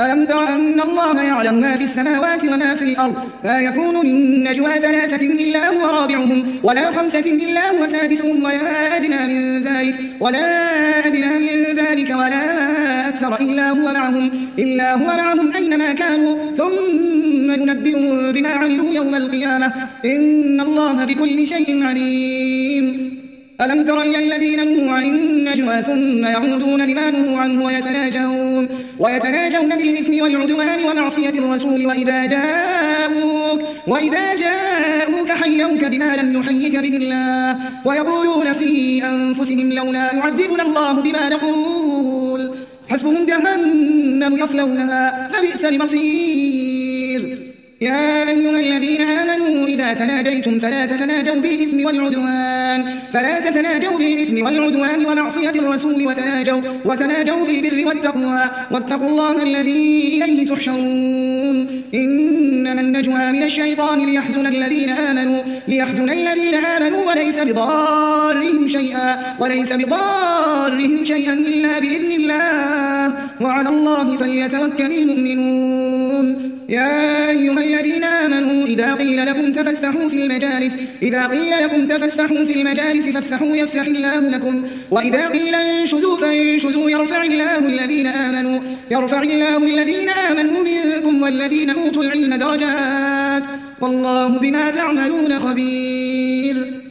ألم تر أن الله يعلم ما في السماوات وما في الأرض ما يكون من نجوى ثلاثة إلا هو رابعهم ولا خمسة إلا هو سادسهم ولا أدنى من ذلك ولا أكثر إلا هو معهم أينما كانوا ثم ينبئهم بما عملوا يوم القيامة إن الله بكل شيء عليم. ألم تر إلى الذين نهوا عن النجوى ثم يعودون لما نهوا عنه ويتناجون بالإثم والعدوان ومعصية الرسول وإذا جاءوك حيوك بما لم يحيك به الله ويقولون في أنفسهم لولا يعذبنا الله بما نقول حسبهم جهنم يصلونها فبئس المصير. يا أيها الذين آمنوا إذا تناجيتم فلا تتناجوا بالإثم والعدوان ومعصية الرسول وتناجوا بالبر والتقوى واتقوا الله الذي إليه تحشرون. إنما النجوى من الشيطان ليحزن الذين آمنوا وليس بضارهم شيئا إلا بإذن الله وعلى الله فليتوكل المؤمنون. يا أيها الذين آمنوا إذا قيل لكم تفسحوا في المجالس فافسحوا يفسح الله لكم وإذا قيل انشزوا فانشزوا يرفع الله الذين آمنوا منكم والذين أوتوا العلم درجات والله بما تعملون خبير.